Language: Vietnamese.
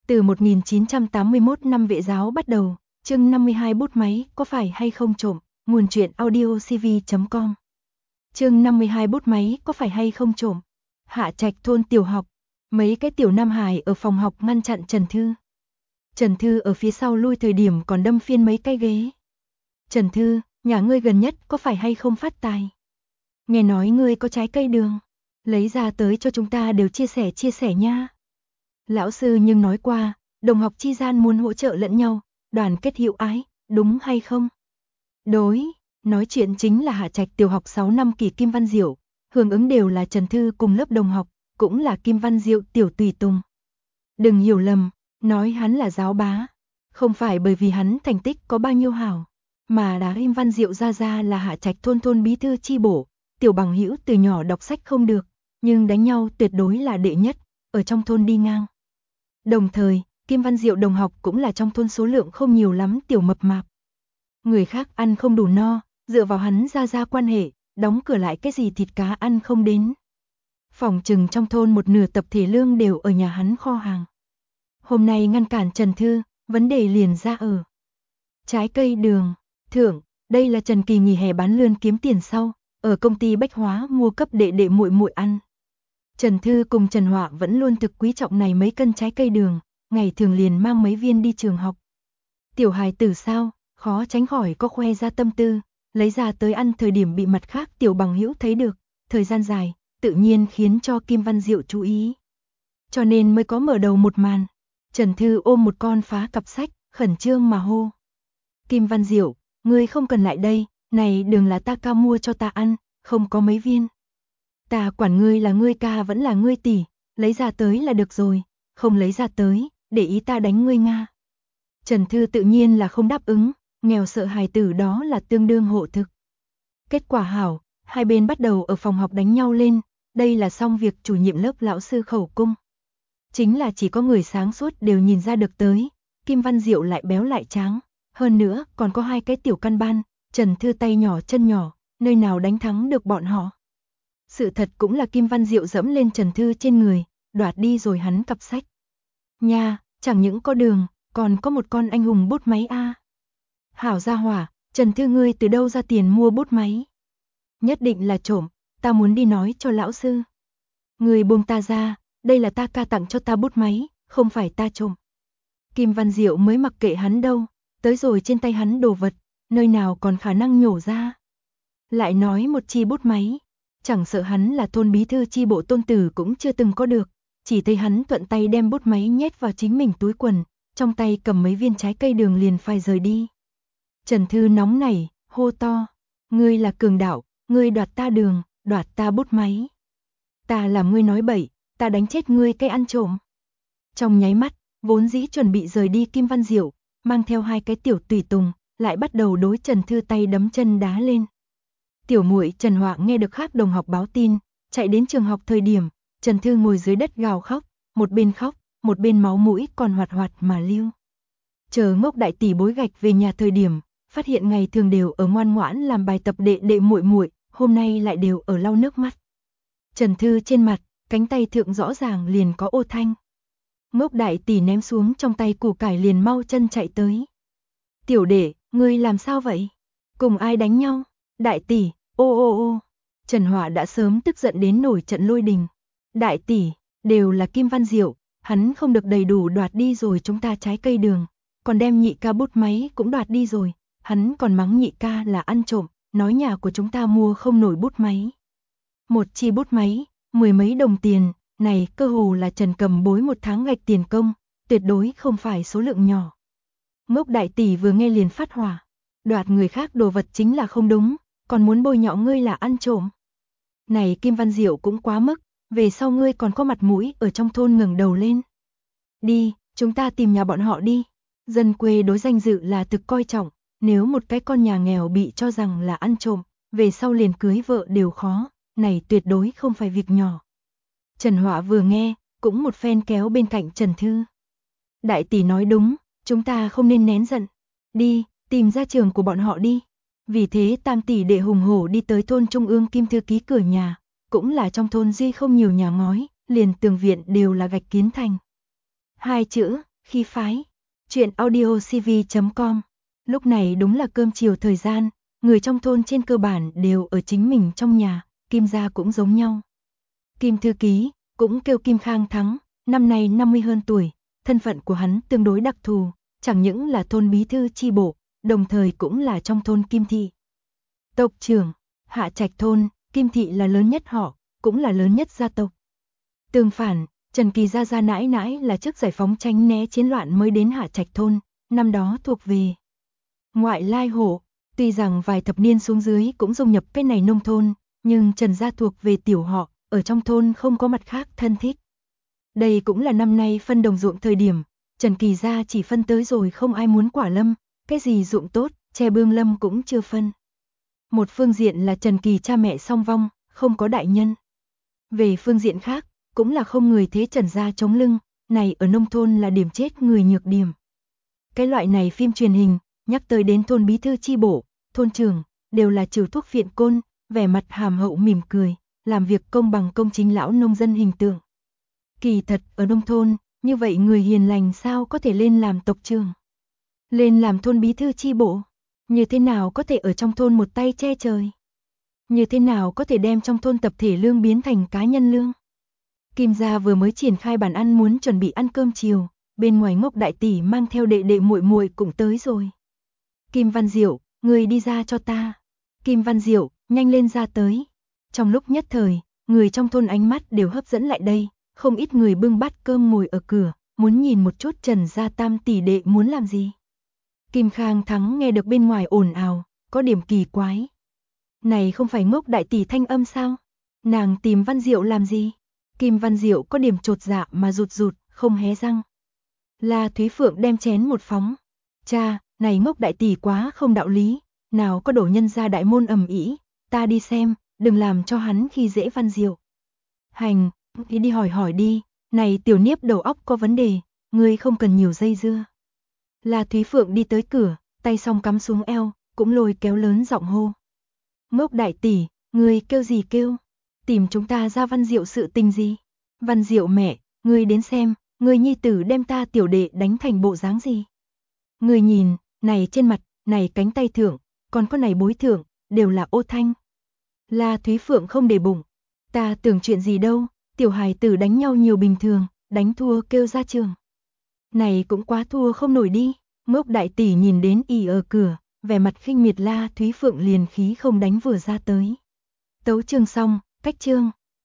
Từ 1981 năm Vệ giáo bắt đầu, chương 52 bút máy có phải hay không trộm, nguồn truyện audiocv.com. Chương 52 bút máy có phải hay không trộm. Hạ Trạch thôn tiểu học, mấy cái tiểu nam hài ở phòng học ngăn chặn Trần Thư. Trần Thư ở phía sau lui thời điểm còn đâm phiên mấy cái ghế. Trần Thư, nhà ngươi gần nhất có phải hay không phát tài? Nghe nói ngươi có trái cây đường, lấy ra tới cho chúng ta đều chia sẻ nha. Lão sư nhưng nói qua, đồng học chi gian muốn hỗ trợ lẫn nhau, đoàn kết hữu ái, đúng hay không? Đối, nói chuyện chính là Hạ Trạch tiểu học 6 năm kỳ Kim Văn Diệu, hưởng ứng đều là Trần Thư cùng lớp đồng học, cũng là Kim Văn Diệu tiểu tùy tùng. Đừng hiểu lầm, nói hắn là giáo bá, không phải bởi vì hắn thành tích có bao nhiêu hảo, mà là Kim Văn Diệu ra là Hạ Trạch thôn bí thư chi bộ, tiểu bằng hữu từ nhỏ đọc sách không được, nhưng đánh nhau tuyệt đối là đệ nhất, ở trong thôn đi ngang. Đồng thời, Kim Văn Diệu đồng học cũng là trong thôn số lượng không nhiều lắm tiểu mập mạp. Người khác ăn không đủ no, dựa vào hắn ra quan hệ, đóng cửa lại cái gì thịt cá ăn không đến. Phòng trừng trong thôn một nửa tập thể lương đều ở nhà hắn kho hàng. Hôm nay ngăn cản Trần Thư, vấn đề liền ra ở trái cây đường, thưởng, đây là Trần Kỳ nghỉ hè bán lươn kiếm tiền sau, ở công ty bách hóa mua cấp đệ muội ăn. Trần Thư cùng Trần Họa vẫn luôn thực quý trọng này mấy cân trái cây đường, ngày thường liền mang mấy viên đi trường học. Tiểu hài tử sao, khó tránh khỏi có khoe ra tâm tư, lấy ra tới ăn thời điểm bị mặt khác tiểu bằng hữu thấy được, thời gian dài, tự nhiên khiến cho Kim Văn Diệu chú ý. Cho nên mới có mở đầu một màn, Trần Thư ôm một con phá cặp sách, khẩn trương mà hô. Kim Văn Diệu, ngươi không cần lại đây, này đường là ta ca mua cho ta ăn, không có mấy viên. Ta quản ngươi là ngươi ca vẫn là ngươi tỷ, lấy ra tới là được rồi, không lấy ra tới, để ý ta đánh ngươi Nga. Trần Thư tự nhiên là không đáp ứng, nghèo sợ hài tử đó là tương đương hộ thực. Kết quả hảo, hai bên bắt đầu ở phòng học đánh nhau lên, đây là xong việc chủ nhiệm lớp lão sư khẩu cung. Chính là chỉ có người sáng suốt đều nhìn ra được tới, Kim Văn Diệu lại béo lại tráng, hơn nữa còn có hai cái tiểu căn ban, Trần Thư tay nhỏ chân nhỏ, nơi nào đánh thắng được bọn họ. Sự thật cũng là Kim Văn Diệu dẫm lên Trần Thư trên người, đoạt đi rồi hắn cặp sách. Nha, chẳng những có đường, còn có một con anh hùng bút máy a. Hảo gia hỏa, Trần Thư ngươi từ đâu ra tiền mua bút máy? Nhất định là trộm, ta muốn đi nói cho lão sư. Người buông ta ra, đây là ta ca tặng cho ta bút máy, không phải ta trộm. Kim Văn Diệu mới mặc kệ hắn đâu, tới rồi trên tay hắn đồ vật, nơi nào còn khả năng nhổ ra. Lại nói một chi bút máy, chẳng sợ hắn là thôn bí thư chi bộ tôn tử cũng chưa từng có được, chỉ thấy hắn thuận tay đem bút máy nhét vào chính mình túi quần, trong tay cầm mấy viên trái cây đường liền phải rời đi. Trần Thư nóng nảy, hô to, ngươi là cường đạo, ngươi đoạt ta đường, đoạt ta bút máy. Ta làm ngươi nói bậy, ta đánh chết ngươi cái ăn trộm. Trong nháy mắt, vốn dĩ chuẩn bị rời đi Kim Văn Diệu, mang theo hai cái tiểu tùy tùng, lại bắt đầu đối Trần Thư tay đấm chân đá lên. Tiểu muội Trần Họa nghe được khác đồng học báo tin, chạy đến trường học thời điểm, Trần Thư ngồi dưới đất gào khóc, khóc, một bên máu mũi còn hoạt hoạt mà lưu. Chờ Ngốc đại tỷ bối gạch về nhà thời điểm, phát hiện ngày thường đều ở ngoan ngoãn làm bài tập đệ muội, hôm nay lại đều ở lau nước mắt. Trần Thư trên mặt, cánh tay thượng rõ ràng liền có ô thanh. Ngốc đại tỷ ném xuống trong tay củ cải liền mau chân chạy tới. Tiểu đệ, ngươi làm sao vậy? Cùng ai đánh nhau? Đại tỷ, ô. Trần Họa đã sớm tức giận đến nổi trận lôi đình. Đại tỷ, đều là Kim Văn Diệu, hắn không được đầy đủ đoạt đi rồi chúng ta trái cây đường, còn đem nhị ca bút máy cũng đoạt đi rồi, hắn còn mắng nhị ca là ăn trộm, nói nhà của chúng ta mua không nổi bút máy. Một chi bút máy, 10 mấy đồng tiền, này cơ hồ là Trần Cầm bối một tháng gạch tiền công, tuyệt đối không phải số lượng nhỏ. Ngốc đại tỷ vừa nghe liền phát hỏa, đoạt người khác đồ vật chính là không đúng, còn muốn bôi nhọ ngươi là ăn trộm. Này Kim Văn Diệu cũng quá mức, về sau ngươi còn có mặt mũi ở trong thôn ngẩng đầu lên. Đi, chúng ta tìm nhà bọn họ đi. Dân quê đối danh dự là thực coi trọng, nếu một cái con nhà nghèo bị cho rằng là ăn trộm, về sau liền cưới vợ đều khó, này tuyệt đối không phải việc nhỏ. Trần Họa vừa nghe, cũng một phen kéo bên cạnh Trần Thư. Đại tỷ nói đúng, chúng ta không nên nén giận. Đi, tìm ra trường của bọn họ đi. Vì thế tam tỷ đệ hùng hổ đi tới thôn Trung ương Kim thư ký cửa nhà, cũng là trong thôn duy không nhiều nhà ngói, liền tường viện đều là gạch kiến thành. Hai chữ, khí phái. Chuyện audiocv.com. Lúc này đúng là cơm chiều thời gian, người trong thôn trên cơ bản đều ở chính mình trong nhà, Kim gia cũng giống nhau. Kim thư ký, cũng kêu Kim Khang Thắng, năm nay 50 hơn tuổi, thân phận của hắn tương đối đặc thù, chẳng những là thôn bí thư chi bộ, đồng thời cũng là trong thôn Kim thị. Tộc trưởng, Hạ Trạch thôn, Kim thị là lớn nhất họ, cũng là lớn nhất gia tộc. Tương phản, Trần Kỳ gia nãi nãi là trước giải phóng tránh né chiến loạn mới đến Hạ Trạch thôn, năm đó thuộc về ngoại lai hộ, tuy rằng vài thập niên xuống dưới cũng dung nhập cái này nông thôn, nhưng Trần gia thuộc về tiểu họ, ở trong thôn không có mặt khác thân thích. Đây cũng là năm nay phân đồng ruộng thời điểm, Trần Kỳ gia chỉ phân tới rồi không ai muốn quả lâm, cái gì ruộng tốt, che bương lâm cũng chưa phân. Một phương diện là Trần Kỳ cha mẹ song vong, không có đại nhân. Về phương diện khác, cũng là không người thế Trần gia chống lưng, này ở nông thôn là điểm chết người nhược điểm. Cái loại này phim truyền hình, nhắc tới đến thôn bí thư chi bộ, thôn trưởng, đều là trừ thuốc phiện côn, vẻ mặt hàm hậu mỉm cười, làm việc công bằng công chính lão nông dân hình tượng. Kỳ thật, ở nông thôn, như vậy người hiền lành sao có thể lên làm tộc trưởng? Lên làm thôn bí thư chi bộ? Như thế nào có thể ở trong thôn một tay che trời? Như thế nào có thể đem trong thôn tập thể lương biến thành cá nhân lương? Kim gia vừa mới triển khai bàn ăn muốn chuẩn bị ăn cơm chiều, bên ngoài Ngốc đại tỷ mang theo đệ đệ muội muội cũng tới rồi. Kim Văn Diệu, người đi ra cho ta. Kim Văn Diệu, nhanh lên ra tới. Trong lúc nhất thời, người trong thôn ánh mắt đều hấp dẫn lại đây, không ít người bưng bát cơm ngồi ở cửa, muốn nhìn một chút Trần gia tam tỷ đệ muốn làm gì. Kim Khang Thắng nghe được bên ngoài ồn ào, có điểm kỳ quái. Này không phải Ngốc đại tỷ thanh âm sao? Nàng tìm Văn Diệu làm gì? Kim Văn Diệu có điểm chột dạ mà rụt rụt, không hé răng. La Thúy Phượng đem chén một phóng. Cha, này Ngốc đại tỷ quá không đạo lý, nào có đổ nhân ra đại môn ầm ĩ, ta đi xem, đừng làm cho hắn khi dễ Văn Diệu. Hành, đi hỏi hỏi đi, này tiểu niếp đầu óc có vấn đề, ngươi không cần nhiều dây dưa. La Thúy Phượng đi tới cửa, tay song cắm xuống eo, cũng lôi kéo lớn giọng hô. Ngốc đại tỷ, ngươi kêu gì kêu? Tìm chúng ta ra Văn Diệu sự tình gì? Văn Diệu mẹ, ngươi đến xem, ngươi nhi tử đem ta tiểu đệ đánh thành bộ dáng gì? Ngươi nhìn, này trên mặt, này cánh tay thượng, còn có này bối thượng, đều là ô thanh. La Thúy Phượng không để bụng, ta tưởng chuyện gì đâu, tiểu hài tử đánh nhau nhiều bình thường, đánh thua kêu ra trường. Này cũng quá thua không nổi đi. Ngốc đại tỷ nhìn đến ỉ ở cửa, vẻ mặt khinh miệt La Thúy Phượng liền khí không đánh vừa ra tới. Tấu chương xong, cách chương.